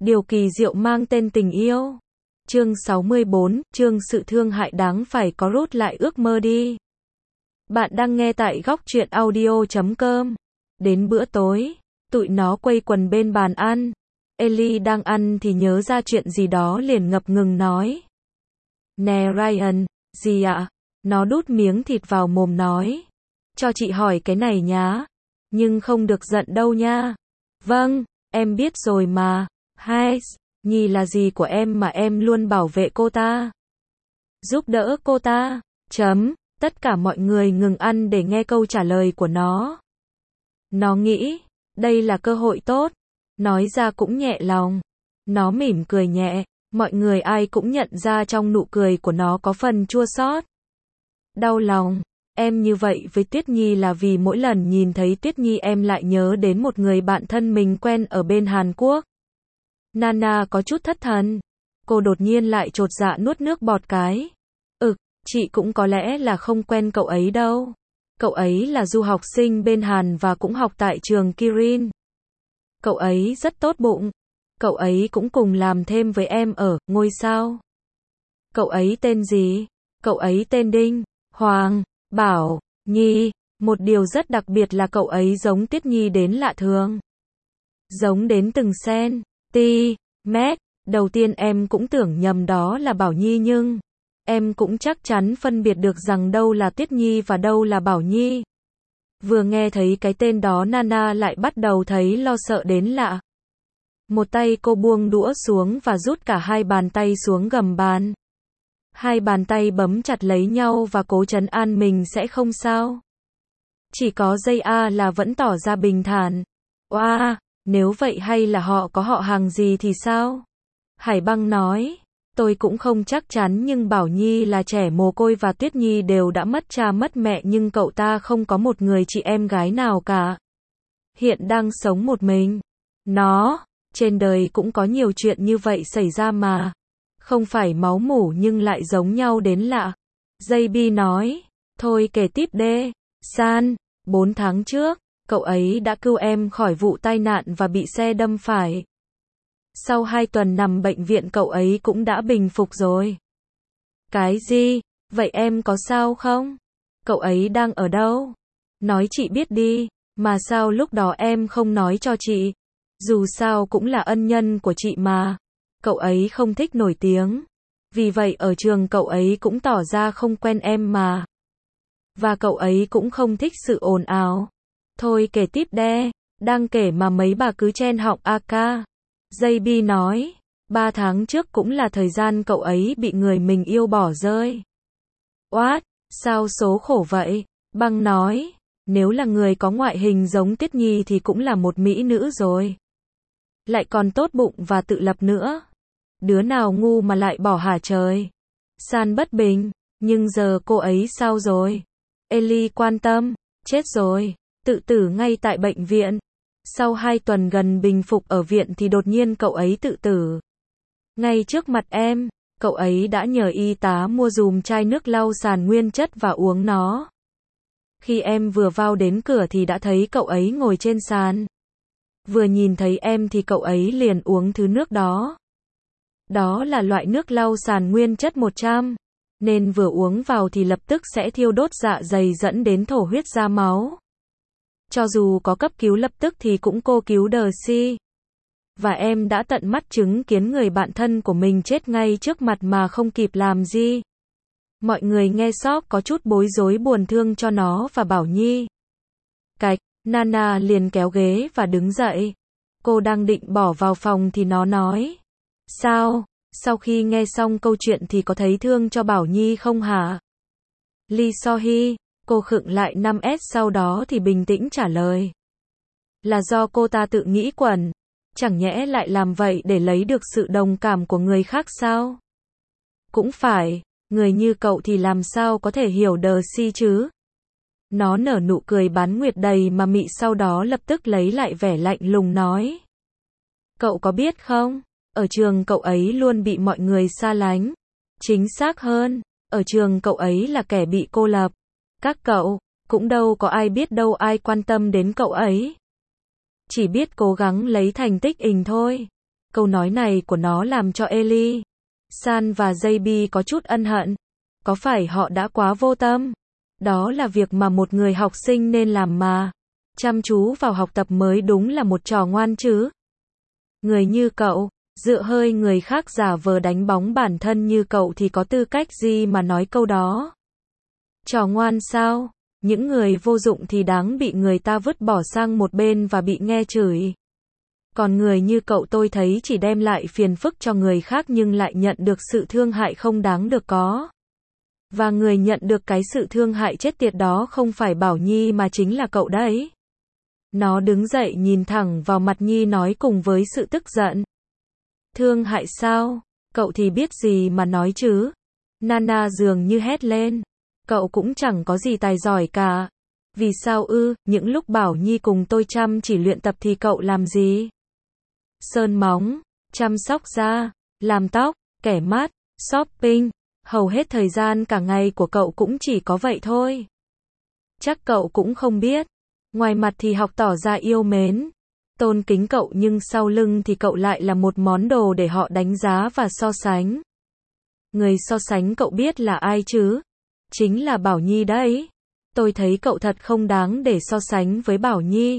Điều kỳ diệu mang tên tình yêu. Chương 64, chương sự thương hại đáng phải có rút lại ước mơ đi. Bạn đang nghe tại góc truyện audio.com. Đến bữa tối, tụi nó quây quần bên bàn ăn. Ellie đang ăn thì nhớ ra chuyện gì đó liền ngập ngừng nói. Nè Ryan, gì ạ? Nó đút miếng thịt vào mồm nói. Cho chị hỏi cái này nhá. Nhưng không được giận đâu nha. Vâng, em biết rồi mà. Hai, Nhi là gì của em mà em luôn bảo vệ cô ta. Giúp đỡ cô ta. Tất cả mọi người ngừng ăn để nghe câu trả lời của nó. Nó nghĩ, đây là cơ hội tốt. Nói ra cũng nhẹ lòng. Nó mỉm cười nhẹ, mọi người ai cũng nhận ra trong nụ cười của nó có phần chua xót. Đau lòng, em như vậy với Tuyết Nhi là vì mỗi lần nhìn thấy Tuyết Nhi em lại nhớ đến một người bạn thân mình quen ở bên Hàn Quốc. Nana có chút thất thần. Cô đột nhiên lại chột dạ nuốt nước bọt cái. Chị cũng có lẽ là không quen cậu ấy đâu. Cậu ấy là du học sinh bên Hàn và cũng học tại trường Kirin. Cậu ấy rất tốt bụng. Cậu ấy cũng cùng làm thêm với em ở ngôi sao. Cậu ấy tên gì? Cậu ấy tên Đinh, Hoàng, Bảo, Nhi. Một điều rất đặc biệt là cậu ấy giống Tuyết Nhi đến lạ thường. Giống đến từng cm. Đầu tiên em cũng tưởng nhầm đó là Bảo Nhi nhưng em cũng chắc chắn phân biệt được rằng đâu là Tuyết Nhi và đâu là Bảo Nhi. Vừa nghe thấy cái tên đó Nana lại bắt đầu thấy lo sợ đến lạ. Một tay cô buông đũa xuống và rút cả hai bàn tay xuống gầm bàn. Hai bàn tay bấm chặt lấy nhau và cố trấn an mình sẽ không sao. Chỉ có giây là vẫn tỏ ra bình thản. Nếu vậy hay là họ có họ hàng gì thì sao? Hải Băng nói. Tôi cũng không chắc chắn nhưng Bảo Nhi là trẻ mồ côi và Tuyết Nhi đều đã mất cha mất mẹ nhưng cậu ta không có một người chị em gái nào cả. Hiện đang sống một mình. Trên đời cũng có nhiều chuyện như vậy xảy ra mà. Không phải máu mủ nhưng lại giống nhau đến lạ. JB nói. Thôi kể tiếp đê. San, 4 tháng trước, cậu ấy đã cứu em khỏi vụ tai nạn và bị xe đâm phải. Sau 2 tuần nằm bệnh viện cậu ấy cũng đã bình phục rồi. Cái gì? Vậy em có sao không? Cậu ấy đang ở đâu? Nói chị biết đi, mà sao lúc đó em không nói cho chị? Dù sao cũng là ân nhân của chị mà. Cậu ấy không thích nổi tiếng. Vì vậy ở trường cậu ấy cũng tỏ ra không quen em mà. Và cậu ấy cũng không thích sự ồn ào. Thôi kể tiếp đê. Đang kể mà mấy bà cứ chen họng AK. JB nói, 3 tháng trước cũng là thời gian cậu ấy bị người mình yêu bỏ rơi. Sao số khổ vậy? Băng nói, nếu là người có ngoại hình giống Tuyết Nhi thì cũng là một mỹ nữ rồi. Lại còn tốt bụng và tự lập nữa. Đứa nào ngu mà lại bỏ hả trời? San bất bình, nhưng giờ cô ấy sao rồi? Ellie quan tâm, chết rồi, tự tử ngay tại bệnh viện. Sau 2 tuần gần bình phục ở viện thì đột nhiên cậu ấy tự tử. Ngay trước mặt em, cậu ấy đã nhờ y tá mua dùm chai nước lau sàn nguyên chất và uống nó. Khi em vừa vào đến cửa thì đã thấy cậu ấy ngồi trên sàn. Vừa nhìn thấy em thì cậu ấy liền uống thứ nước đó. Đó là loại nước lau sàn nguyên chất 100, nên vừa uống vào thì lập tức sẽ thiêu đốt dạ dày dẫn đến thổ huyết ra máu. Cho dù có cấp cứu lập tức thì cũng cô cứu Darcy. Và em đã tận mắt chứng kiến người bạn thân của mình chết ngay trước mặt mà không kịp làm gì. Mọi người nghe sốc có chút bối rối buồn thương cho nó và Bảo Nhi. Nana liền kéo ghế và đứng dậy. Cô đang định bỏ vào phòng thì nó nói. Sao? Sau khi nghe xong câu chuyện thì có thấy thương cho Bảo Nhi không hả? Lee So-hee. Cô khựng lại 5s sau đó thì bình tĩnh trả lời. Là do cô ta tự nghĩ quẩn. Chẳng nhẽ lại làm vậy để lấy được sự đồng cảm của người khác sao? Cũng phải, người như cậu thì làm sao có thể hiểu Darcy chứ? Nó nở nụ cười bán nguyệt đầy mà mị sau đó lập tức lấy lại vẻ lạnh lùng nói. Cậu có biết không? Ở trường cậu ấy luôn bị mọi người xa lánh. Chính xác hơn, ở trường cậu ấy là kẻ bị cô lập. Các cậu, cũng đâu có ai biết đâu ai quan tâm đến cậu ấy. Chỉ biết cố gắng lấy thành tích thôi. Câu nói này của nó làm cho Ellie, San và JB có chút ân hận. Có phải họ đã quá vô tâm? Đó là việc mà một người học sinh nên làm mà. Chăm chú vào học tập mới đúng là một trò ngoan chứ. Người như cậu, dựa hơi người khác giả vờ đánh bóng bản thân như cậu thì có tư cách gì mà nói câu đó? Trò ngoan sao? Những người vô dụng thì đáng bị người ta vứt bỏ sang một bên và bị nghe chửi. Còn người như cậu tôi thấy chỉ đem lại phiền phức cho người khác nhưng lại nhận được sự thương hại không đáng được có. Và người nhận được cái sự thương hại chết tiệt đó không phải Bảo Nhi mà chính là cậu đấy. Nó đứng dậy nhìn thẳng vào mặt Nhi nói cùng với sự tức giận. Thương hại sao? Cậu thì biết gì mà nói chứ? Nana dường như hét lên. Cậu cũng chẳng có gì tài giỏi cả. Vì sao ư? Những lúc Bảo Nhi cùng tôi chăm chỉ luyện tập thì cậu làm gì? Sơn móng, chăm sóc da, làm tóc, kẻ mắt, shopping. Hầu hết thời gian cả ngày của cậu cũng chỉ có vậy thôi. Chắc cậu cũng không biết. Ngoài mặt thì học tỏ ra yêu mến, tôn kính cậu nhưng sau lưng thì cậu lại là một món đồ để họ đánh giá và so sánh. Người so sánh cậu biết là ai chứ? Chính là Bảo Nhi đấy. Tôi thấy cậu thật không đáng để so sánh với Bảo Nhi.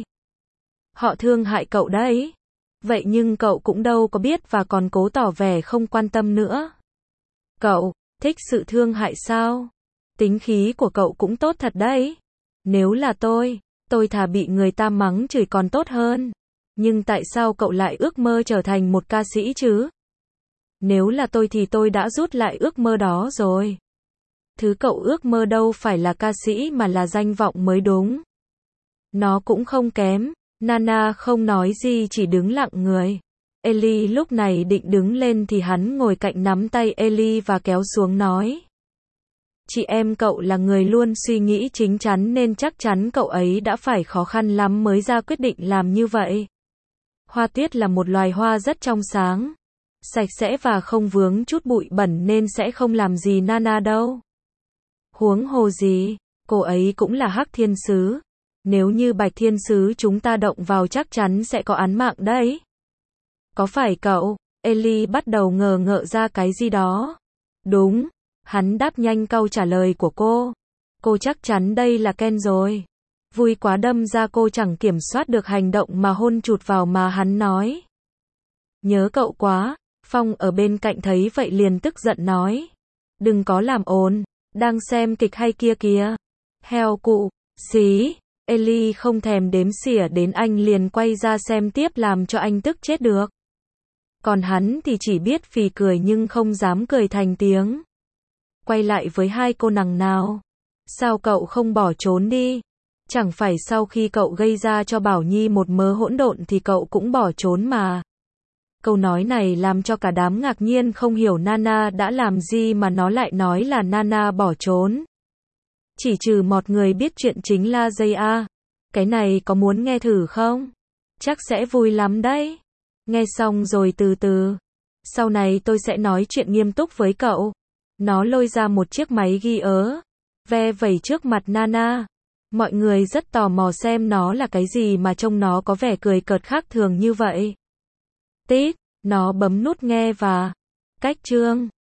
Họ thương hại cậu đấy. Vậy nhưng cậu cũng đâu có biết và còn cố tỏ vẻ không quan tâm nữa. Cậu thích sự thương hại sao? Tính khí của cậu cũng tốt thật đấy. Nếu là tôi thà bị người ta mắng chửi còn tốt hơn. Nhưng tại sao cậu lại ước mơ trở thành một ca sĩ chứ? Nếu là tôi thì tôi đã rút lại ước mơ đó rồi. Thứ cậu ước mơ đâu phải là ca sĩ mà là danh vọng mới đúng. Nó cũng không kém. Nana không nói gì chỉ đứng lặng người. Ellie lúc này định đứng lên thì hắn ngồi cạnh nắm tay Ellie và kéo xuống nói. Chị em cậu là người luôn suy nghĩ chín chắn nên chắc chắn cậu ấy đã phải khó khăn lắm mới ra quyết định làm như vậy. Hoa tuyết là một loài hoa rất trong sáng, sạch sẽ và không vướng chút bụi bẩn nên sẽ không làm gì Nana đâu. Huống hồ gì, cô ấy cũng là Hắc Thiên Sứ. Nếu như Bạch Thiên Sứ chúng ta động vào chắc chắn sẽ có án mạng đấy. Có phải cậu? Ellie bắt đầu ngờ ngợ ra cái gì đó. Đúng. Hắn đáp nhanh câu trả lời của cô. Cô chắc chắn đây là Ken rồi. Vui quá đâm ra cô chẳng kiểm soát được hành động mà hôn chụt vào má hắn nói. Nhớ cậu quá. Phong ở bên cạnh thấy vậy liền tức giận nói. Đừng có làm ồn. Đang xem kịch hay kia kìa. Heo cụ. Xí. Ellie không thèm đếm xỉa đến anh liền quay ra xem tiếp làm cho anh tức chết được. Còn hắn thì chỉ biết phì cười nhưng không dám cười thành tiếng. Quay lại với hai cô nàng nào. Sao cậu không bỏ trốn đi? Chẳng phải sau khi cậu gây ra cho Bảo Nhi một mớ hỗn độn thì cậu cũng bỏ trốn mà. Câu nói này làm cho cả đám ngạc nhiên không hiểu Nana đã làm gì mà nó lại nói là Nana bỏ trốn. Chỉ trừ một người biết chuyện chính là Jaya. Cái này có muốn nghe thử không? Chắc sẽ vui lắm đấy. Nghe xong rồi từ từ. Sau này tôi sẽ nói chuyện nghiêm túc với cậu. Nó lôi ra một chiếc máy ghi ớ. Ve vẩy trước mặt Nana. Mọi người rất tò mò xem nó là cái gì mà trông nó có vẻ cười cợt khác thường như vậy. Tít, nó bấm nút nghe và cách chương.